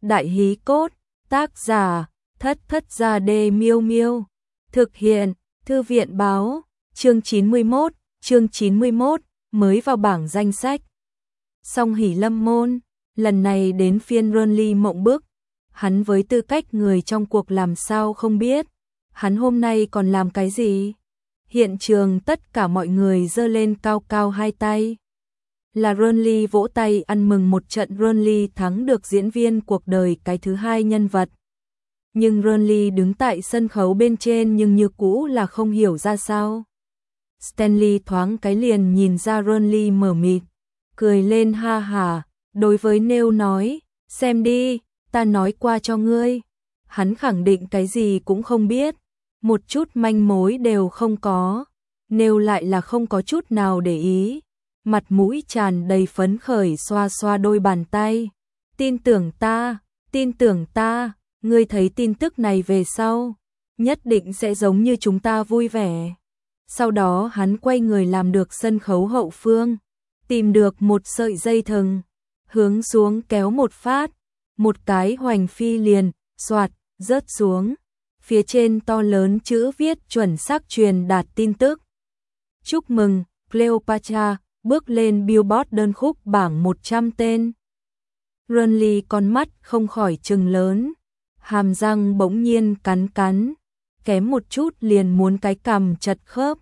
Đại hí cốt, tác giả, Thất Thất Gia Đê Miêu Miêu. Thực hiện, Thư viện báo, chương 91, mới vào bảng danh sách. Song Hỷ Lâm môn, lần này đến phiên Renly mộng bức. Hắn với tư cách người trong cuộc làm sao không biết, hắn hôm nay còn làm cái gì? Hiện trường tất cả mọi người giơ lên cao cao hai tay. Là Renly vỗ tay ăn mừng một trận. Renly thắng được diễn viên cuộc đời cái thứ hai nhân vật. Nhưng Renly đứng tại sân khấu bên trên nhưng như cũ là không hiểu ra sao. Stanley thoáng cái liền nhìn ra Renly mờ mịt, cười lên ha hả, đối với Neil nói, xem đi, ta nói qua cho ngươi. Hắn khẳng định cái gì cũng không biết, một chút manh mối đều không có. Neil lại là không có chút nào để ý, mặt mũi tràn đầy phấn khởi xoa xoa đôi bàn tay. Tin tưởng ta, ngươi thấy tin tức này về sau, nhất định sẽ giống như chúng ta vui vẻ. Sau đó hắn quay người làm được sân khấu hậu phương, tìm được một sợi dây thừng, hướng xuống kéo một phát, một cái hoành phi liền, xoạt, rớt xuống. Phía trên to lớn chữ viết chuẩn xác truyền đạt tin tức. Chúc mừng, Cleopatra bước lên Billboard đơn khúc bảng 100 tên. Renly con mắt không khỏi trừng lớn, hàm răng bỗng nhiên cắn, kém một chút liền muốn cái cằm chật khớp.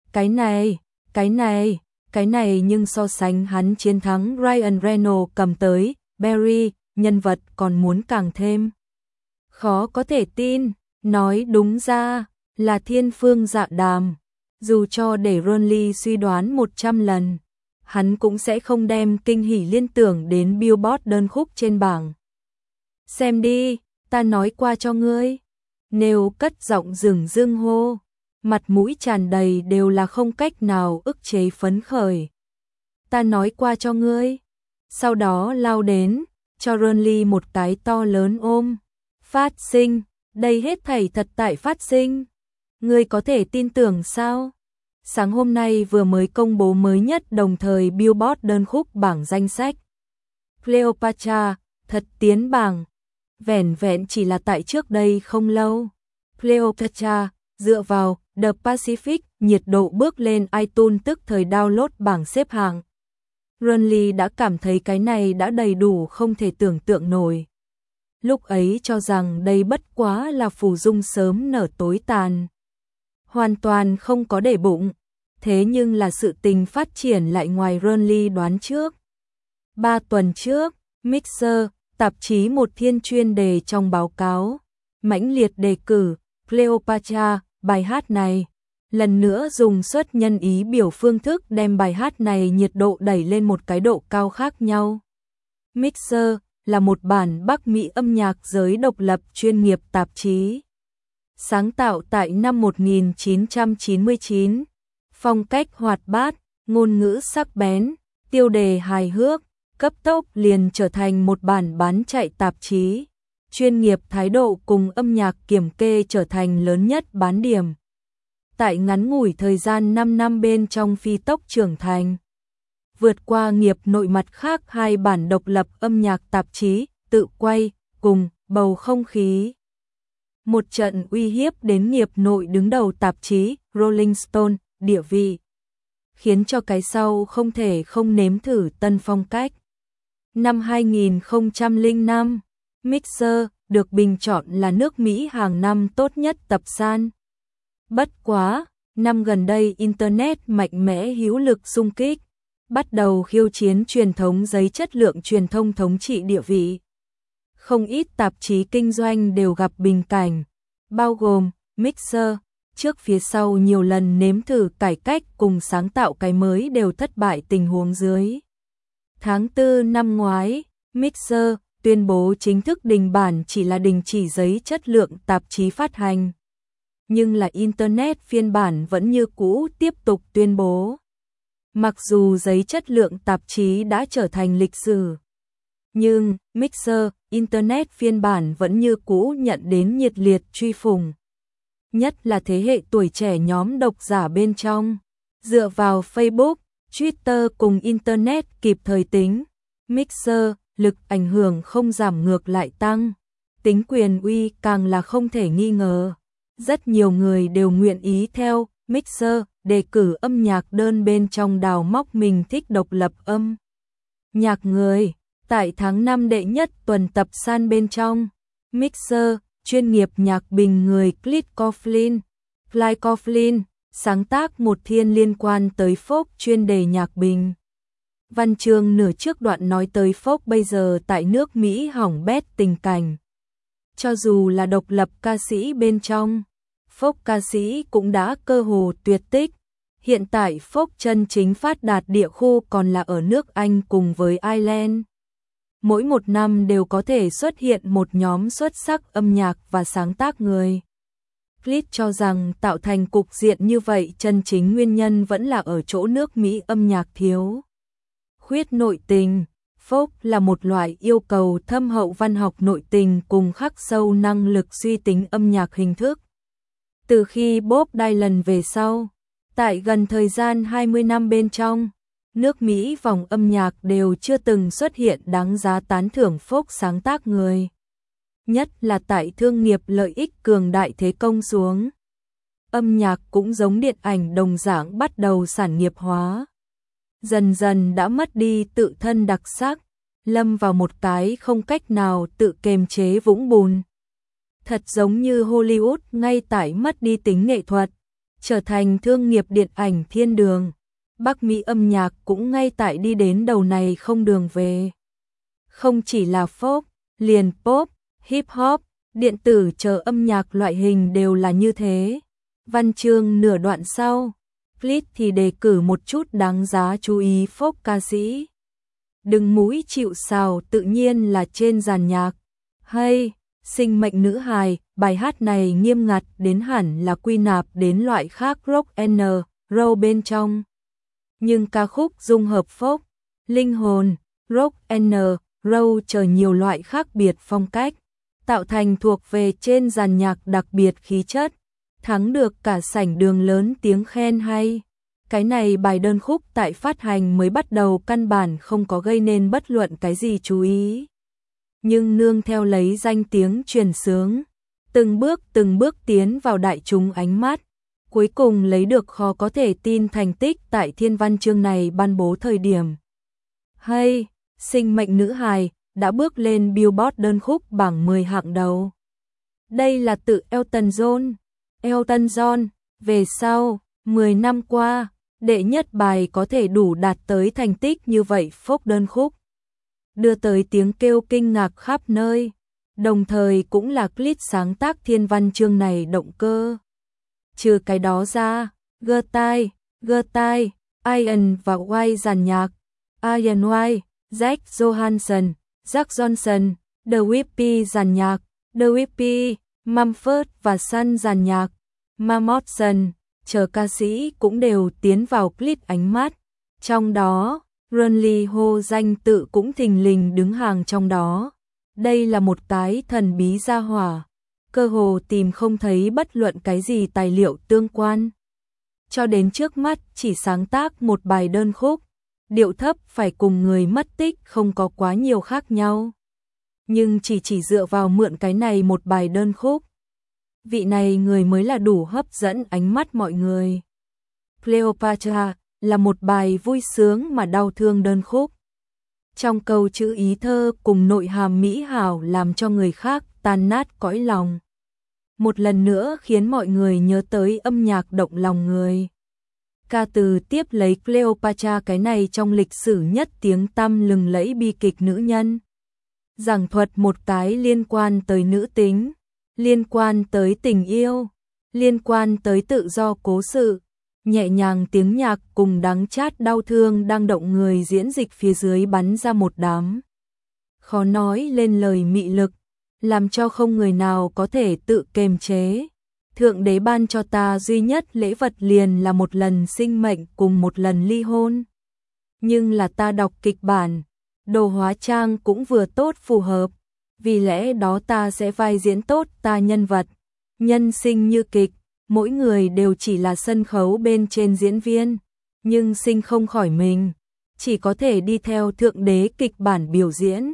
Cái này nhưng so sánh hắn chiến thắng Ryan Reynolds cầm tới Barry, nhân vật còn muốn càng thêm khó có thể tin. Nói đúng ra là thiên phương dạ đàm. Dù cho để Renly suy đoán 100 lần, hắn cũng sẽ không đem kinh hỉ liên tưởng đến Billboard đơn khúc trên bảng. Xem đi, ta nói qua cho ngươi. Neil cất giọng dửng dưng hô, mặt mũi tràn đầy đều là không cách nào ức chế phấn khởi. Ta nói qua cho ngươi. Sau đó lao đến, cho Renly một cái to lớn ôm. Phát sinh, đây hết thảy thật tại phát sinh. Ngươi có thể tin tưởng sao? Sáng hôm nay vừa mới công bố mới nhất đồng thời Billboard đơn khúc bảng danh sách. Cleopatra thật tiến bảng. Vẻn vẹn chỉ là tại trước đây không lâu. Cleopatra dựa vào The Pacific nhiệt độ bước lên iTunes tức thời download bảng xếp hạng. Renly đã cảm thấy cái này đã đầy đủ không thể tưởng tượng nổi. Lúc ấy cho rằng đây bất quá là phù dung sớm nở tối tàn, hoàn toàn không có để bụng. Thế nhưng là sự tình phát triển lại ngoài Renly đoán trước. 3 tuần trước, Mixer, tạp chí một thiên chuyên đề trong báo cáo, mãnh liệt đề cử Cleopatra, bài hát này. Lần nữa dùng xuất nhân ý biểu phương thức đem bài hát này nhiệt độ đẩy lên một cái độ cao khác nhau. Mixer là một bản Bắc Mỹ âm nhạc giới độc lập chuyên nghiệp tạp chí. Sáng tạo tại năm 1999, phong cách hoạt bát, ngôn ngữ sắc bén, tiêu đề hài hước, cấp tốc liền trở thành một bản bán chạy tạp chí. Chuyên nghiệp thái độ cùng âm nhạc kiểm kê trở thành lớn nhất bán điểm. Tại ngắn ngủi thời gian 5 năm bên trong phi tốc trưởng thành, vượt qua nghiệp nội mặt khác hai bản độc lập âm nhạc tạp chí, tự quay, cùng bầu không khí. Một trận uy hiếp đến nghiệp nội đứng đầu tạp chí Rolling Stone, địa vị, khiến cho cái sau không thể không nếm thử tân phong cách. Năm 2005, Mixer được bình chọn là nước Mỹ hàng năm tốt nhất tập san. Bất quá, năm gần đây Internet mạnh mẽ hữu lực xung kích, bắt đầu khiêu chiến truyền thống giấy chất lượng truyền thông thống trị địa vị. Không ít tạp chí kinh doanh đều gặp bình cảnh, bao gồm Mixer, trước phía sau nhiều lần nếm thử cải cách cùng sáng tạo cái mới đều thất bại tình huống dưới. Tháng 4 năm ngoái, Mixer tuyên bố chính thức đình bản chỉ là đình chỉ giấy chất lượng tạp chí phát hành. Nhưng là Internet phiên bản vẫn như cũ tiếp tục tuyên bố. Mặc dù giấy chất lượng tạp chí đã trở thành lịch sử, nhưng Mixer, Internet phiên bản vẫn như cũ nhận đến nhiệt liệt truy phủng. Nhất là thế hệ tuổi trẻ nhóm độc giả bên trong, dựa vào Facebook, Twitter cùng Internet kịp thời tính. Mixer lực ảnh hưởng không giảm ngược lại tăng, tính quyền uy càng là không thể nghi ngờ. Rất nhiều người đều nguyện ý theo Mixer đề cử âm nhạc đơn bên trong đào móc mình thích độc lập âm nhạc người. Tại tháng 5 đệ nhất tuần tập san bên trong, Mixer, chuyên nghiệp nhạc bình người Clyde Coughlin, sáng tác một thiên liên quan tới folk chuyên đề nhạc bình. Văn chương nửa trước đoạn nói tới folk bây giờ tại nước Mỹ hỏng bét tình cảnh. Cho dù là độc lập ca sĩ bên trong, folk ca sĩ cũng đã cơ hồ tuyệt tích. Hiện tại folk chân chính phát đạt địa khu còn là ở nước Anh cùng với Ireland. Mỗi một năm đều có thể xuất hiện một nhóm xuất sắc âm nhạc và sáng tác người. Clyde cho rằng tạo thành cục diện như vậy chân chính nguyên nhân vẫn là ở chỗ nước Mỹ âm nhạc thiếu khuyết nội tình. Folk là một loại yêu cầu thâm hậu văn học nội tình cùng khắc sâu năng lực suy tính âm nhạc hình thức. Từ khi Bob Dylan về sau, tại gần thời gian 20 năm bên trong, nước Mỹ vòng âm nhạc đều chưa từng xuất hiện đáng giá tán thưởng folk sáng tác người. Nhất là tại thương nghiệp lợi ích cường đại thế công xuống. Âm nhạc cũng giống điện ảnh đồng dạng bắt đầu sản nghiệp hóa. Dần dần đã mất đi tự thân đặc sắc, lâm vào một cái không cách nào tự kiềm chế vũng bùn. Thật giống như Hollywood ngay tại mất đi tính nghệ thuật, trở thành thương nghiệp điện ảnh thiên đường. Bắc Mỹ âm nhạc cũng ngay tại đi đến đầu này không đường về. Không chỉ là folk, liền pop, hip hop, điện tử chờ âm nhạc loại hình đều là như thế. Văn chương nửa đoạn sau, Clyde thì đề cử một chút đáng giá chú ý folk ca sĩ. Đừng mũi chịu sào tự nhiên là trên dàn nhạc. Hay, sinh mệnh nữ hài, bài hát này nghiêm ngặt đến hẳn là quy nạp đến loại khác rock and roll bên trong. Nhưng ca khúc dung hợp folk, linh hồn, rock and roll chờ nhiều loại khác biệt phong cách, tạo thành thuộc về trên dàn nhạc đặc biệt khí chất, thắng được cả sảnh đường lớn tiếng khen hay. Cái này bài đơn khúc tại phát hành mới bắt đầu căn bản không có gây nên bất luận cái gì chú ý. Nhưng nương theo lấy danh tiếng truyền xướng, từng bước tiến vào đại chúng ánh mắt, cuối cùng lấy được khó có thể tin thành tích tại thiên văn chương này ban bố thời điểm. Hay, sinh mệnh nữ hài, đã bước lên Billboard đơn khúc bảng 10 hạng đầu. Đây là tự Elton John. Elton John, về sau, 10 năm qua, đệ nhất bài có thể đủ đạt tới thành tích như vậy folk đơn khúc. Đưa tới tiếng kêu kinh ngạc khắp nơi, đồng thời cũng là Clyde sáng tác thiên văn chương này động cơ. Trừ cái đó ra, Gertai, Ian và White dàn nhạc, Ian White, Jack Johnson, The Whippy dàn nhạc, The Whippy, Mumford và Son dàn nhạc, Mammothson, chờ ca sĩ cũng đều tiến vào Clyde ánh mắt. Trong đó, Ronnie Ho danh tự cũng thình lình đứng hàng trong đó. Đây là một cái thần bí gia hỏa, cơ hồ tìm không thấy bất luận cái gì tài liệu tương quan. Cho đến trước mắt chỉ sáng tác một bài đơn khúc, điệu thấp phải cùng người mất tích không có quá nhiều khác nhau. Nhưng chỉ dựa vào mượn cái này một bài đơn khúc, vị này người mới là đủ hấp dẫn ánh mắt mọi người. Cleopatra là một bài vui sướng mà đau thương đơn khúc. Trong câu chữ ý thơ cùng nội hàm mỹ hảo làm cho người khác tan nát cõi lòng. Một lần nữa khiến mọi người nhớ tới âm nhạc động lòng người. Ca từ tiếp lấy Cleopatra cái này trong lịch sử nhất tiếng tăm lừng lẫy bi kịch nữ nhân. Giảng thuật một cái liên quan tới nữ tính, liên quan tới tình yêu, liên quan tới tự do cố sự. Nhẹ nhàng tiếng nhạc cùng đắng chát đau thương đang động người diễn dịch phía dưới bắn ra một đám. Khó nói lên lời mị lực, làm cho không người nào có thể tự kiềm chế. Thượng đế ban cho ta duy nhất lễ vật liền là một lần sinh mệnh cùng một lần ly hôn. Nhưng là ta đọc kịch bản, đồ hóa trang cũng vừa tốt phù hợp, vì lẽ đó ta sẽ vai diễn tốt ta nhân vật. Nhân sinh như kịch, mỗi người đều chỉ là sân khấu bên trên diễn viên, nhưng sinh không khỏi mình, chỉ có thể đi theo thượng đế kịch bản biểu diễn.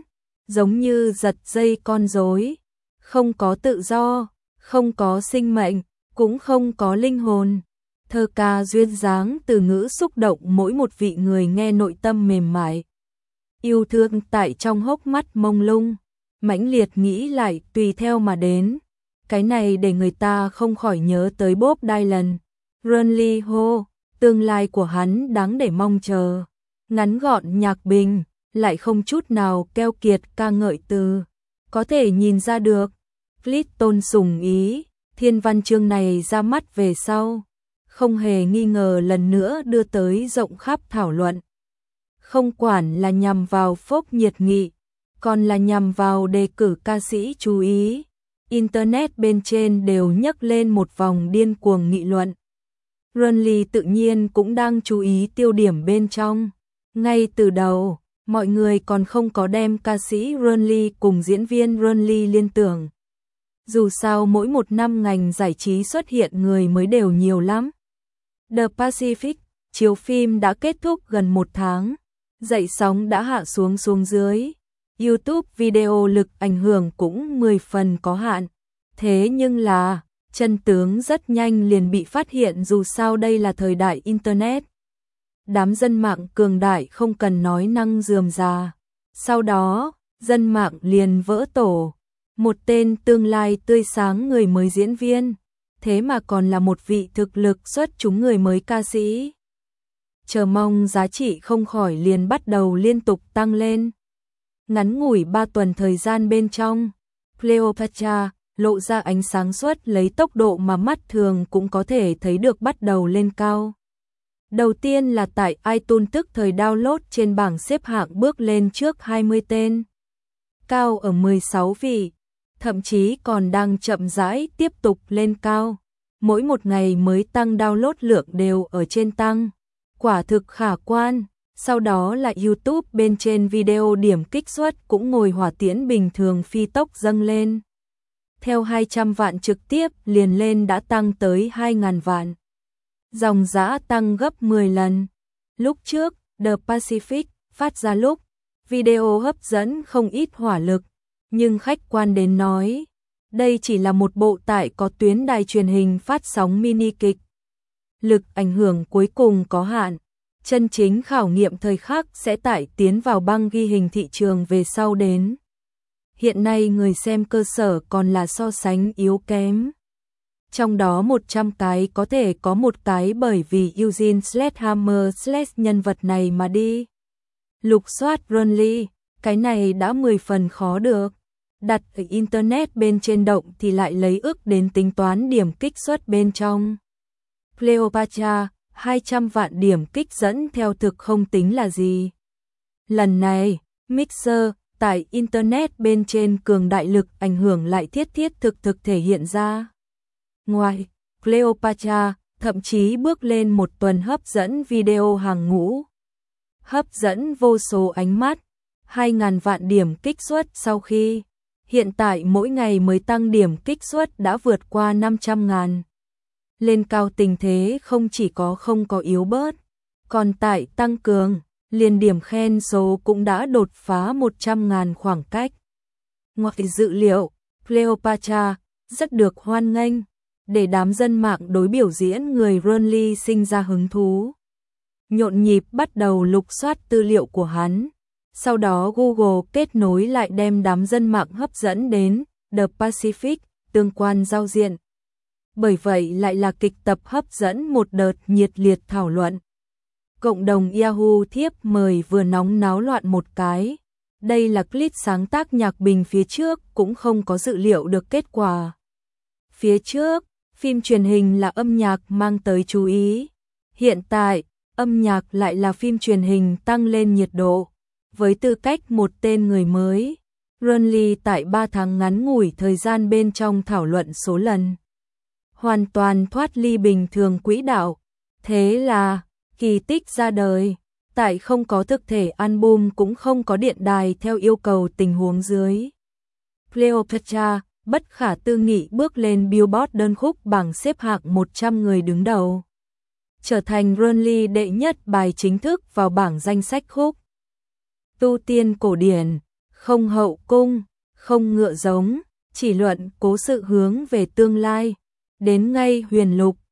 giống như giật dây con rối, không có tự do, không có sinh mệnh, cũng không có linh hồn. Thơ ca duyên dáng từ ngữ xúc động mỗi một vị người nghe nội tâm mềm mại. Yêu thương tại trong hốc mắt mông lung, mãnh liệt nghĩ lại tùy theo mà đến. Cái này để người ta không khỏi nhớ tới Bob Dylan. Run Lee Ho, tương lai của hắn đáng để mong chờ. Ngắn gọn nhạc bình, lại không chút nào keo kiệt ca ngợi từ. Có thể nhìn ra được, Clinton sủng ý, thiên văn chương này ra mắt về sau. Không hề nghi ngờ lần nữa đưa tới rộng khắp thảo luận. Không quản là nhằm vào phốc nhiệt nghị, còn là nhằm vào đề cử ca sĩ chú ý. Internet bên trên đều nhấc lên một vòng điên cuồng nghị luận. Runley tự nhiên cũng đang chú ý tiêu điểm bên trong. Ngay từ đầu, mọi người còn không có đem ca sĩ Runley cùng diễn viên Runley liên tưởng. Dù sao mỗi một năm ngành giải trí xuất hiện người mới đều nhiều lắm. The Pacific, chiếu phim đã kết thúc gần 1 tháng. Dậy sóng đã hạ xuống dưới. YouTube video lực ảnh hưởng cũng 10 phần có hạn. Thế nhưng là, chân tướng rất nhanh liền bị phát hiện dù sao đây là thời đại Internet. Đám dân mạng cường đại không cần nói năng rườm rà. Sau đó, dân mạng liền vỡ tổ. Một tên tương lai tươi sáng người mới diễn viên. Thế mà còn là một vị thực lực xuất chúng người mới ca sĩ. Chờ mong giá trị không khỏi liền bắt đầu liên tục tăng lên. Ngắn ngủi 3 tuần thời gian bên trong, Cleopatra lộ ra ánh sáng suốt lấy tốc độ mà mắt thường cũng có thể thấy được bắt đầu lên cao. Đầu tiên là tại iTunes tức thời download trên bảng xếp hạng bước lên trước 20 tên. Cao ở 16 vị, thậm chí còn đang chậm rãi tiếp tục lên cao. Mỗi một ngày mới tăng download lượng đều ở trên tăng. Quả thực khả quan. Sau đó là YouTube bên trên video điểm kích suất cũng ngồi hỏa tiễn bình thường phi tốc dâng lên. Theo 200 vạn trực tiếp liền lên đã tăng tới 2.000 vạn. Dòng dã tăng gấp 10 lần. Lúc trước, The Pacific phát ra lúc, video hấp dẫn không ít hỏa lực. Nhưng khách quan đến nói, đây chỉ là một bộ tải có tuyến đài truyền hình phát sóng mini kịch. Lực ảnh hưởng cuối cùng có hạn. Chân chính khảo nghiệm thời khắc sẽ tải tiến vào băng ghi hình thị trường về sau đến. Hiện nay người xem cơ sở còn là so sánh yếu kém. Trong đó 100 cái có thể có một cái bởi vì Eugene Sledgehammer nhân vật này mà đi. Lục soát Runley, cái này đã 10 phần khó được. Đặt ở Internet bên trên động thì lại lấy ước đến tính toán điểm kích suất bên trong. Cleopatra 200 vạn điểm kích dẫn theo thực không tính là gì. Lần này, Mixer tại Internet bên trên cường đại lực ảnh hưởng lại thiết thực thể hiện ra. Ngoài, Cleopatra thậm chí bước lên một tuần hấp dẫn video hàng ngũ. Hấp dẫn vô số ánh mắt, 2.000 vạn điểm kích suất sau khi. Hiện tại mỗi ngày mới tăng điểm kích suất đã vượt qua 500.000. Lên cao tình thế không chỉ có không có yếu bớt, còn tại tăng cường, liền điểm khen số cũng đã đột phá 100.000 khoảng cách. Ngoài dự liệu, Cleopatra rất được hoan nghênh, để đám dân mạng đối biểu diễn người Runley sinh ra hứng thú. Nhộn nhịp bắt đầu lục soát tư liệu của hắn. Sau đó Google kết nối lại đem đám dân mạng hấp dẫn đến The Pacific, tương quan giao diện. Bởi vậy lại là kịch tập hấp dẫn một đợt nhiệt liệt thảo luận. Cộng đồng Yahoo thiếp mời vừa nóng náo loạn một cái. Đây là clip sáng tác nhạc bình phía trước cũng không có dự liệu được kết quả. Phía trước, phim truyền hình là âm nhạc mang tới chú ý. Hiện tại, âm nhạc lại là phim truyền hình tăng lên nhiệt độ. Với tư cách một tên người mới, Runley tại 3 tháng ngắn ngủi thời gian bên trong thảo luận số lần. Hoàn toàn thoát ly bình thường quỹ đạo. Thế là, kỳ tích ra đời. Tại không có thực thể album cũng không có điện đài theo yêu cầu tình huống dưới. Cleopatra bất khả tư nghị bước lên Billboard đơn khúc bảng xếp hạng 100 người đứng đầu. Trở thành Runley đệ nhất bài chính thức vào bảng danh sách khúc tu tiên cổ điển, không hậu cung, không ngựa giống, chỉ luận cố sự hướng về tương lai. Đến ngay Huyền Lục,